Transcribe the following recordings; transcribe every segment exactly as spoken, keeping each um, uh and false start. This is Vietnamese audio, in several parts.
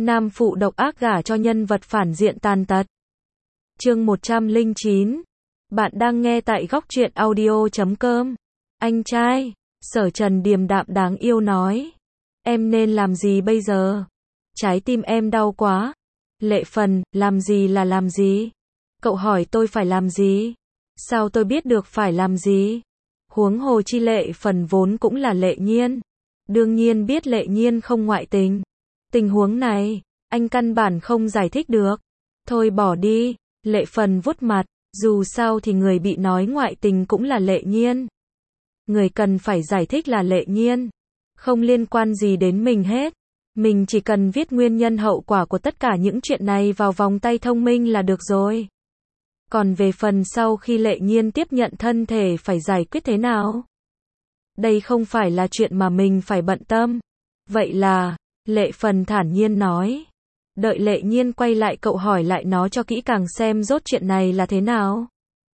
Nam phụ độc ác gả cho nhân vật phản diện tàn tật. Chương một trăm lẻ chín. Bạn đang nghe tại góc truyện audio chấm com. Anh trai, Sở Trần điềm đạm đáng yêu nói. Em nên làm gì bây giờ? Trái tim em đau quá. Lệ Phần, làm gì là làm gì? Cậu hỏi tôi phải làm gì? Sao tôi biết được phải làm gì? Huống hồ chi Lệ Phần vốn cũng là Lệ Nhiên. Đương nhiên biết Lệ Nhiên không ngoại tình. Tình huống này, anh căn bản không giải thích được. Thôi bỏ đi, Lệ Phần vuốt mặt, dù sao thì người bị nói ngoại tình cũng là Lệ Nhiên. Người cần phải giải thích là Lệ Nhiên. Không liên quan gì đến mình hết. Mình chỉ cần viết nguyên nhân hậu quả của tất cả những chuyện này vào vòng tay thông minh là được rồi. Còn về phần sau khi Lệ Nhiên tiếp nhận thân thể phải giải quyết thế nào? Đây không phải là chuyện mà mình phải bận tâm. Vậy là, Lệ Phần thản nhiên nói. Đợi Lệ Nhiên quay lại cậu hỏi lại nó cho kỹ càng xem rốt chuyện này là thế nào.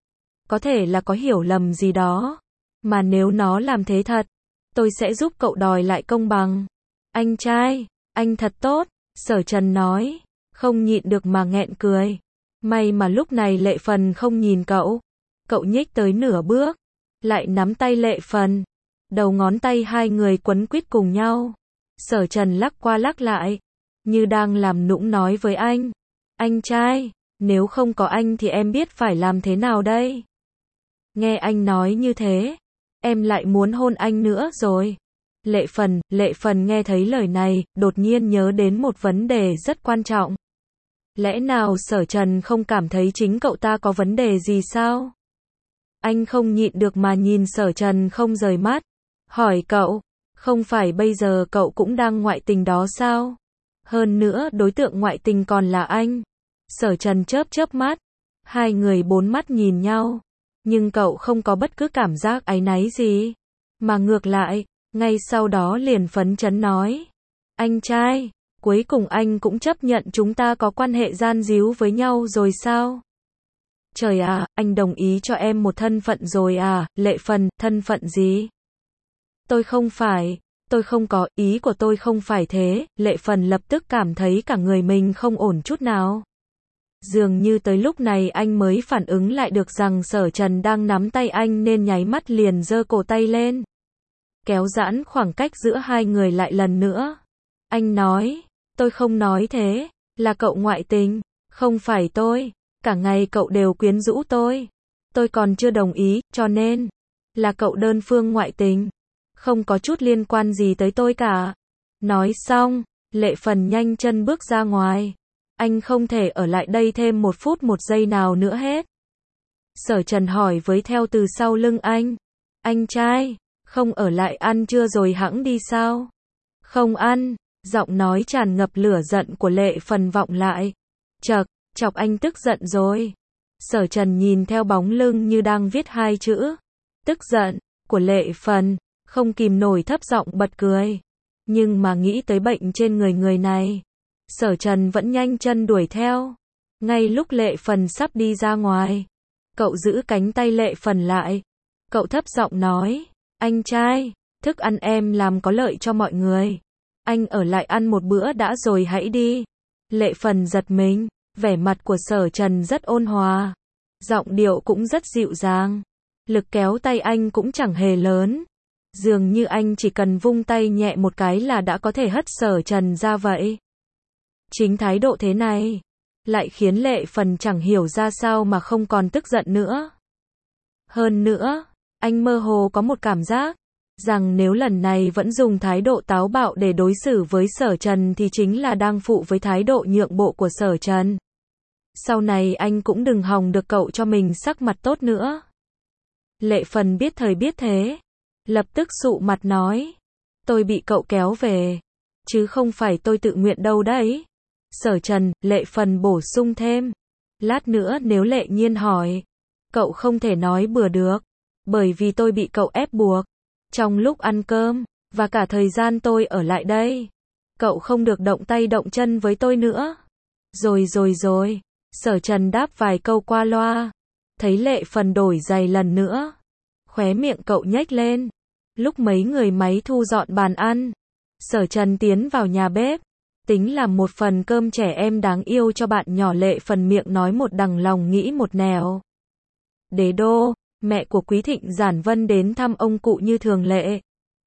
Có thể là có hiểu lầm gì đó. Mà nếu nó làm thế thật, tôi sẽ giúp cậu đòi lại công bằng. Anh trai, anh thật tốt, Sở Trần nói. Không nhịn được mà nghẹn cười. May mà lúc này Lệ Phần không nhìn cậu. Cậu nhích tới nửa bước, lại nắm tay Lệ Phần. Đầu ngón tay hai người quấn quýt cùng nhau. Sở Trần lắc qua lắc lại, như đang làm nũng nói với anh. Anh trai, nếu không có anh thì em biết phải làm thế nào đây? Nghe anh nói như thế, em lại muốn hôn anh nữa rồi. Lệ Phần, Lệ Phần nghe thấy lời này, đột nhiên nhớ đến một vấn đề rất quan trọng. Lẽ nào Sở Trần không cảm thấy chính cậu ta có vấn đề gì sao? Anh không nhịn được mà nhìn Sở Trần không rời mắt. Hỏi cậu, không phải bây giờ cậu cũng đang ngoại tình đó sao? Hơn nữa đối tượng ngoại tình còn là anh. Sở Trần chớp chớp mắt. Hai người bốn mắt nhìn nhau. Nhưng cậu không có bất cứ cảm giác áy náy gì. Mà ngược lại, ngay sau đó liền phấn chấn nói. Anh trai, cuối cùng anh cũng chấp nhận chúng ta có quan hệ gian díu với nhau rồi sao? Trời à, anh đồng ý cho em một thân phận rồi à? Lệ Phần, thân phận gì? Tôi không phải, tôi không có, ý của tôi không phải thế. Lệ Phần lập tức cảm thấy cả người mình không ổn chút nào. Dường như tới lúc này anh mới phản ứng lại được rằng Sở Trần đang nắm tay anh nên nháy mắt liền giơ cổ tay lên. Kéo giãn khoảng cách giữa hai người lại lần nữa. Anh nói, tôi không nói thế, là cậu ngoại tình, không phải tôi, cả ngày cậu đều quyến rũ tôi. Tôi còn chưa đồng ý, cho nên, là cậu đơn phương ngoại tình. Không có chút liên quan gì tới tôi cả. Nói xong, Lệ Phần nhanh chân bước ra ngoài. Anh không thể ở lại đây thêm một phút một giây nào nữa hết. Sở Trần hỏi với theo từ sau lưng anh. Anh trai, không ở lại ăn trưa rồi hẵng đi sao? Không ăn, giọng nói tràn ngập lửa giận của Lệ Phần vọng lại. Chậc, chọc anh tức giận rồi. Sở Trần nhìn theo bóng lưng như đang viết hai chữ. Tức giận, của Lệ Phần. Không kìm nổi thấp giọng bật cười. Nhưng mà nghĩ tới bệnh trên người người này, Sở Trần vẫn nhanh chân đuổi theo. Ngay lúc Lệ Phần sắp đi ra ngoài, cậu giữ cánh tay Lệ Phần lại. Cậu thấp giọng nói, anh trai, thức ăn em làm có lợi cho mọi người. Anh ở lại ăn một bữa đã rồi hãy đi. Lệ Phần giật mình, vẻ mặt của Sở Trần rất ôn hòa. Giọng điệu cũng rất dịu dàng. Lực kéo tay anh cũng chẳng hề lớn. Dường như anh chỉ cần vung tay nhẹ một cái là đã có thể hất Sở Trần ra vậy. Chính thái độ thế này, lại khiến Lệ Phần chẳng hiểu ra sao mà không còn tức giận nữa. Hơn nữa, anh mơ hồ có một cảm giác, rằng nếu lần này vẫn dùng thái độ táo bạo để đối xử với Sở Trần thì chính là đang phụ với thái độ nhượng bộ của Sở Trần. Sau này anh cũng đừng hòng được cậu cho mình sắc mặt tốt nữa. Lệ Phần biết thời biết thế. Lập tức sụ mặt nói. Tôi bị cậu kéo về. Chứ không phải tôi tự nguyện đâu đấy. Sở Trần, Lệ Phần bổ sung thêm. Lát nữa nếu Lệ Nhiên hỏi, cậu không thể nói bừa được. Bởi vì tôi bị cậu ép buộc. Trong lúc ăn cơm, và cả thời gian tôi ở lại đây. Cậu không được động tay động chân với tôi nữa. Rồi rồi rồi. Sở Trần đáp vài câu qua loa. Thấy Lệ Phần đổi giày lần nữa. Khóe miệng cậu nhếch lên. Lúc mấy người máy thu dọn bàn ăn, Sở Trần tiến vào nhà bếp. Tính làm một phần cơm trẻ em đáng yêu cho bạn nhỏ Lệ phần miệng nói một đằng lòng nghĩ một nẻo. Đế đô, mẹ của Quý Thịnh Giản Vân đến thăm ông cụ như thường lệ.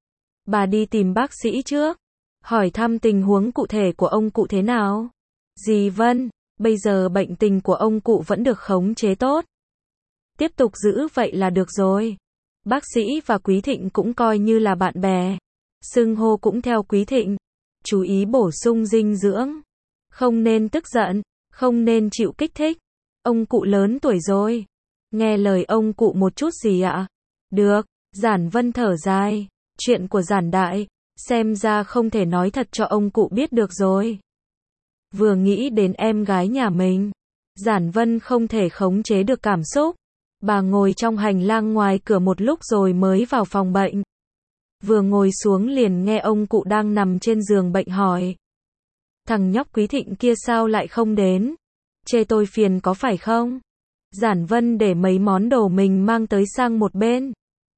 Bà đi tìm bác sĩ trước, hỏi thăm tình huống cụ thể của ông cụ thế nào. Dì Vân, bây giờ bệnh tình của ông cụ vẫn được khống chế tốt. Tiếp tục giữ vậy là được rồi. Bác sĩ và Quý Thịnh cũng coi như là bạn bè. Xưng hô cũng theo Quý Thịnh. Chú ý bổ sung dinh dưỡng. Không nên tức giận, không nên chịu kích thích. Ông cụ lớn tuổi rồi. Nghe lời ông cụ một chút gì ạ? Được, Giản Vân thở dài. Chuyện của Giản Đại, xem ra không thể nói thật cho ông cụ biết được rồi. Vừa nghĩ đến em gái nhà mình, Giản Vân không thể khống chế được cảm xúc. Bà ngồi trong hành lang ngoài cửa một lúc rồi mới vào phòng bệnh. Vừa ngồi xuống liền nghe ông cụ đang nằm trên giường bệnh hỏi. Thằng nhóc Quý Thịnh kia sao lại không đến? Chê tôi phiền có phải không? Giản Vân để mấy món đồ mình mang tới sang một bên.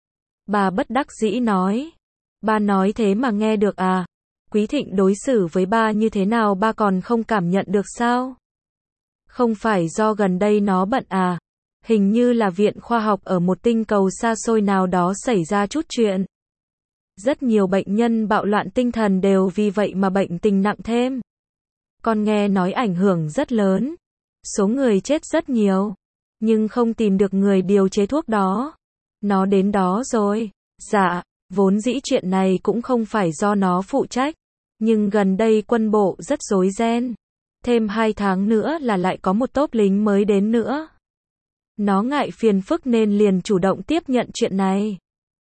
Bà bất đắc dĩ nói. Ba nói thế mà nghe được à? Quý Thịnh đối xử với ba như thế nào ba còn không cảm nhận được sao? Không phải do gần đây nó bận à? Hình như là viện khoa học ở một tinh cầu xa xôi nào đó xảy ra chút chuyện. Rất nhiều bệnh nhân bạo loạn tinh thần đều vì vậy mà bệnh tình nặng thêm. Con nghe nói ảnh hưởng rất lớn. Số người chết rất nhiều. Nhưng không tìm được người điều chế thuốc đó. Nó đến đó rồi. Dạ, vốn dĩ chuyện này cũng không phải do nó phụ trách. Nhưng gần đây quân bộ rất rối ren. Thêm hai tháng nữa là lại có một tốp lính mới đến nữa. Nó ngại phiền phức nên liền chủ động tiếp nhận chuyện này.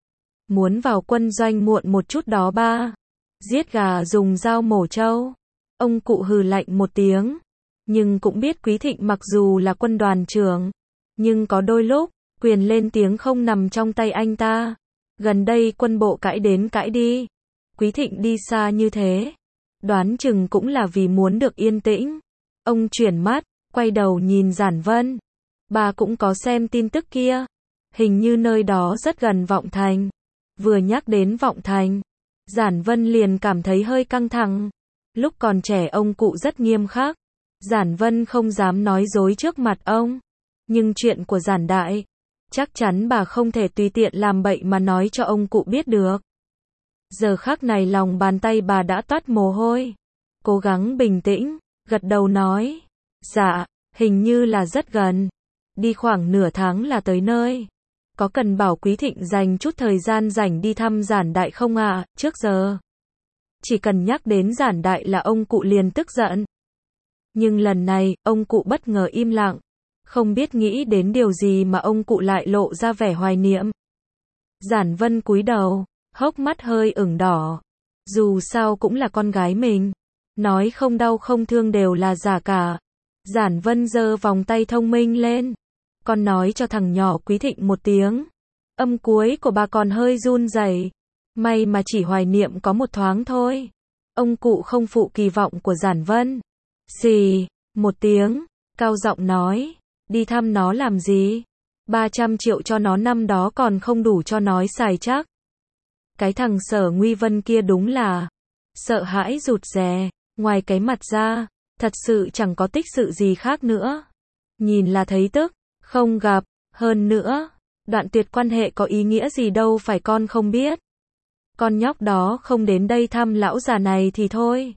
Muốn vào quân doanh muộn một chút đó ba. Giết gà dùng dao mổ trâu. Ông cụ hừ lạnh một tiếng. Nhưng cũng biết Quý Thịnh mặc dù là quân đoàn trưởng. Nhưng có đôi lúc, quyền lên tiếng không nằm trong tay anh ta. Gần đây quân bộ cãi đến cãi đi. Quý Thịnh đi xa như thế. Đoán chừng cũng là vì muốn được yên tĩnh. Ông chuyển mắt, quay đầu nhìn Giản Vân. Bà cũng có xem tin tức kia. Hình như nơi đó rất gần Vọng Thành. Vừa nhắc đến Vọng Thành, Giản Vân liền cảm thấy hơi căng thẳng. Lúc còn trẻ ông cụ rất nghiêm khắc. Giản Vân không dám nói dối trước mặt ông. Nhưng chuyện của Giản Đại, chắc chắn bà không thể tùy tiện làm bậy mà nói cho ông cụ biết được. Giờ khắc này lòng bàn tay bà đã toát mồ hôi. Cố gắng bình tĩnh, gật đầu nói. Dạ, hình như là rất gần. Đi khoảng nửa tháng là tới nơi. Có cần bảo Quý Thịnh dành chút thời gian rảnh đi thăm Giản Đại không ạ? À? Trước giờ, chỉ cần nhắc đến Giản Đại là ông cụ liền tức giận. Nhưng lần này, ông cụ bất ngờ im lặng. Không biết nghĩ đến điều gì mà ông cụ lại lộ ra vẻ hoài niệm. Giản Vân cúi đầu, hốc mắt hơi ửng đỏ. Dù sao cũng là con gái mình. Nói không đau không thương đều là giả cả. Giản Vân giơ vòng tay thông minh lên. Con nói cho thằng nhỏ Quý Thịnh một tiếng. Âm cuối của bà còn hơi run rẩy. May mà chỉ hoài niệm có một thoáng thôi. Ông cụ không phụ kỳ vọng của Giản Vân. Xì, một tiếng, cao giọng nói. Đi thăm nó làm gì? ba trăm triệu cho nó năm đó còn không đủ cho nói xài chắc. Cái thằng Sở Nguy Vân kia đúng là sợ hãi rụt rè. Ngoài cái mặt ra, thật sự chẳng có tích sự gì khác nữa. Nhìn là thấy tức. Không gặp, hơn nữa, đoạn tuyệt quan hệ có ý nghĩa gì đâu phải con không biết. Con nhóc đó không đến đây thăm lão già này thì thôi.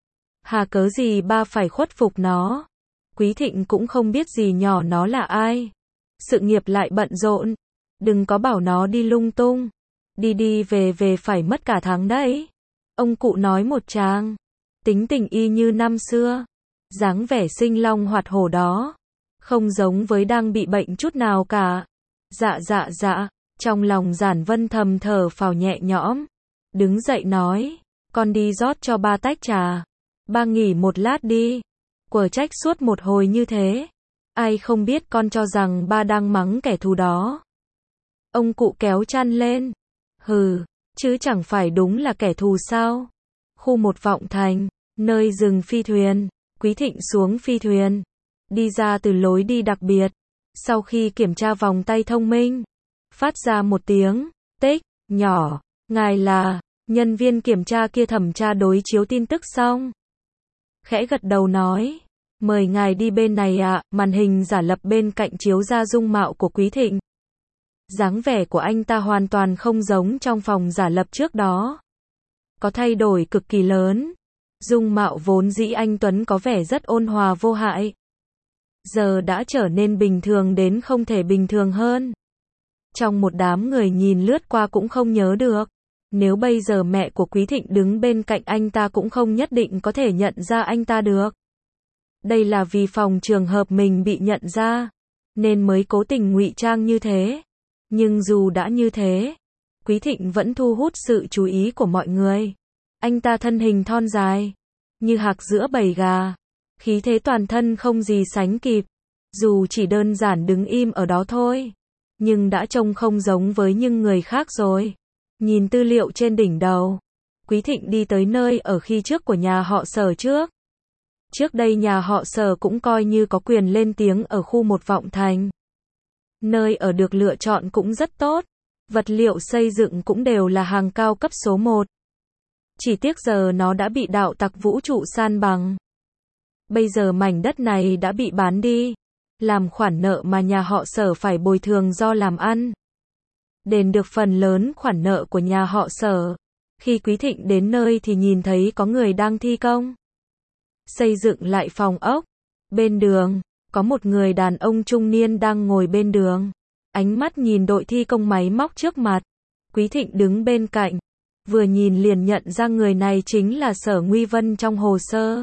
Hà cớ gì ba phải khuất phục nó. Quý Thịnh cũng không biết gì nhỏ nó là ai. Sự nghiệp lại bận rộn. Đừng có bảo nó đi lung tung. Đi đi về về phải mất cả tháng đấy. Ông cụ nói một tràng. Tính tình y như năm xưa. Dáng vẻ sinh long hoạt hổ đó. Không giống với đang bị bệnh chút nào cả. Dạ dạ dạ, trong lòng Giản Vân thầm thở phào nhẹ nhõm. Đứng dậy nói, con đi rót cho ba tách trà. Ba nghỉ một lát đi. Quở trách suốt một hồi như thế. Ai không biết con cho rằng ba đang mắng kẻ thù đó. Ông cụ kéo chăn lên. Hừ, chứ chẳng phải đúng là kẻ thù sao. Khu một Vọng Thành, nơi dừng phi thuyền. Quý Thịnh xuống phi thuyền. Đi ra từ lối đi đặc biệt. Sau khi kiểm tra vòng tay thông minh, phát ra một tiếng tích nhỏ. Ngài là nhân viên kiểm tra kia thẩm tra đối chiếu tin tức xong. khẽ gật đầu nói, mời ngài đi bên này ạ. Màn hình giả lập bên cạnh chiếu ra dung mạo của Quý Thịnh. Dáng vẻ của anh ta hoàn toàn không giống trong phòng giả lập trước đó. Có thay đổi cực kỳ lớn. Dung mạo vốn dĩ anh Tuấn có vẻ rất ôn hòa vô hại. Giờ đã trở nên bình thường đến không thể bình thường hơn. Trong một đám người nhìn lướt qua cũng không nhớ được. Nếu bây giờ mẹ của Quý Thịnh đứng bên cạnh anh ta cũng không nhất định có thể nhận ra anh ta được. Đây là vì phòng trường hợp mình bị nhận ra, nên mới cố tình ngụy trang như thế. Nhưng dù đã như thế, Quý Thịnh vẫn thu hút sự chú ý của mọi người. Anh ta thân hình thon dài, như hạc giữa bầy gà. Khí thế toàn thân không gì sánh kịp. Dù chỉ đơn giản đứng im ở đó thôi, nhưng đã trông không giống với những người khác rồi. Nhìn tư liệu trên đỉnh đầu, Quý Thịnh đi tới nơi ở khi trước của nhà họ Sở trước. Trước đây nhà họ Sở cũng coi như có quyền lên tiếng ở khu một Vọng Thành. Nơi ở được lựa chọn cũng rất tốt, vật liệu xây dựng cũng đều là hàng cao cấp số một. Chỉ tiếc giờ nó đã bị đạo tặc vũ trụ san bằng. Bây giờ mảnh đất này đã bị bán đi, làm khoản nợ mà nhà họ Sở phải bồi thường do làm ăn. Đền được phần lớn khoản nợ của nhà họ Sở. Khi Quý Thịnh đến nơi thì nhìn thấy có người đang thi công xây dựng lại phòng ốc. Bên đường, có một người đàn ông trung niên đang ngồi bên đường. Ánh mắt nhìn đội thi công máy móc trước mặt. Quý Thịnh đứng bên cạnh, vừa nhìn liền nhận ra người này chính là Sở Nguy Vân trong hồ sơ.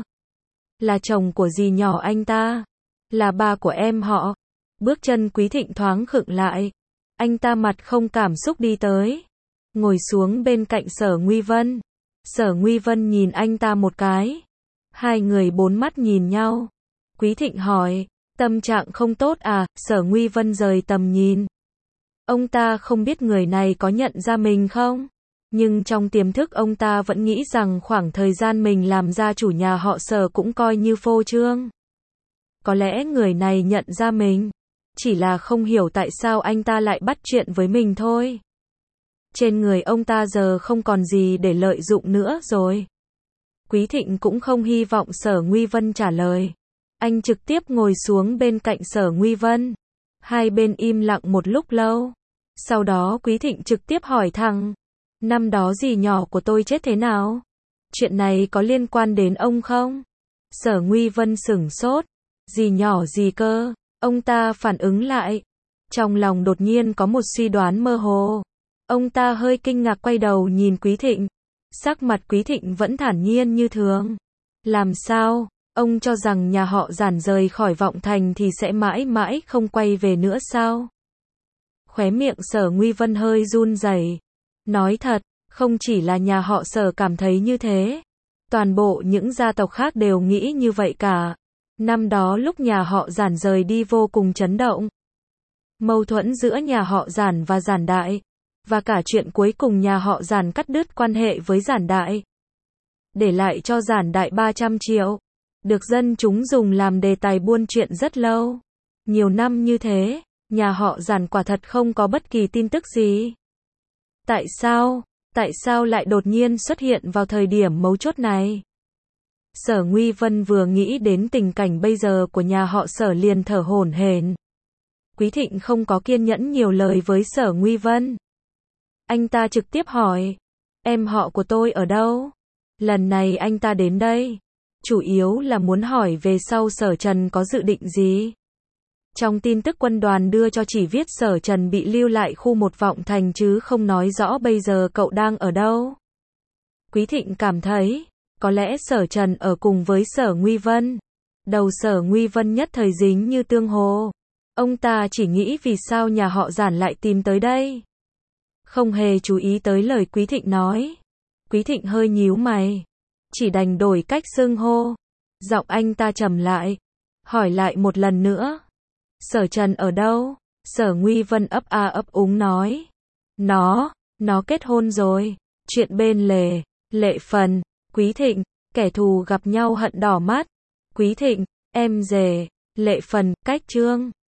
Là chồng của dì nhỏ anh ta, là ba của em họ. Bước chân Quý Thịnh thoáng khựng lại. Anh ta mặt không cảm xúc đi tới, ngồi xuống bên cạnh Sở Nguy Vân. Sở Nguy Vân nhìn anh ta một cái. Hai người bốn mắt nhìn nhau. Quý Thịnh hỏi, tâm trạng không tốt à? Sở Nguy Vân rời tầm nhìn. Ông ta không biết người này có nhận ra mình không? Nhưng trong tiềm thức ông ta vẫn nghĩ rằng khoảng thời gian mình làm gia chủ nhà họ Sở cũng coi như phô trương. Có lẽ người này nhận ra mình, chỉ là không hiểu tại sao anh ta lại bắt chuyện với mình thôi. Trên người ông ta giờ không còn gì để lợi dụng nữa rồi. Quý Thịnh cũng không hy vọng Sở Nguy Vân trả lời. Anh trực tiếp ngồi xuống bên cạnh Sở Nguy Vân. Hai bên im lặng một lúc lâu. Sau đó Quý Thịnh trực tiếp hỏi thẳng, năm đó dì nhỏ của tôi chết thế nào? Chuyện này có liên quan đến ông không? Sở Nguy Vân sửng sốt. Dì nhỏ gì cơ? Ông ta phản ứng lại. Trong lòng đột nhiên có một suy đoán mơ hồ. Ông ta hơi kinh ngạc quay đầu nhìn Quý Thịnh. Sắc mặt Quý Thịnh vẫn thản nhiên như thường. Làm sao? Ông cho rằng nhà họ Giản rời khỏi Vọng Thành thì sẽ mãi mãi không quay về nữa sao? Khóe miệng Sở Nguy Vân hơi run rẩy. Nói thật, không chỉ là nhà họ Sở cảm thấy như thế. Toàn bộ những gia tộc khác đều nghĩ như vậy cả. Năm đó lúc nhà họ Giản rời đi vô cùng chấn động. Mâu thuẫn giữa nhà họ Giản và Giản Đại. Và cả chuyện cuối cùng nhà họ Giản cắt đứt quan hệ với Giản Đại. Để lại cho Giản Đại ba trăm triệu. Được dân chúng dùng làm đề tài buôn chuyện rất lâu. Nhiều năm như thế, nhà họ Giản quả thật không có bất kỳ tin tức gì. Tại sao? Tại sao lại đột nhiên xuất hiện vào thời điểm mấu chốt này? Sở Nguy Vân vừa nghĩ đến tình cảnh bây giờ của nhà họ Sở liền thở hổn hển. Quý Thịnh không có kiên nhẫn nhiều lời với Sở Nguy Vân. Anh ta trực tiếp hỏi, em họ của tôi ở đâu? Lần này anh ta đến đây, chủ yếu là muốn hỏi về sau Sở Trần có dự định gì. Trong tin tức quân đoàn đưa cho chỉ viết Sở Trần bị lưu lại khu một Vọng Thành chứ không nói rõ bây giờ cậu đang ở đâu. Quý Thịnh cảm thấy, có lẽ Sở Trần ở cùng với Sở Nguy Vân. Đầu Sở Nguy Vân nhất thời dính như tương hồ. Ông ta chỉ nghĩ vì sao nhà họ Giản lại tìm tới đây. Không hề chú ý tới lời Quý Thịnh nói. Quý Thịnh hơi nhíu mày. Chỉ đành đổi cách xưng hô. Giọng anh ta trầm lại. Hỏi lại một lần nữa. Sở Trần ở đâu? Sở Nguy Vân ấp a ấp úng nói. Nó, nó kết hôn rồi. Chuyện bên lề, Lệ Phần, Quý Thịnh, kẻ thù gặp nhau hận đỏ mắt. Quý Thịnh, em rể, Lệ Phần, cách chương.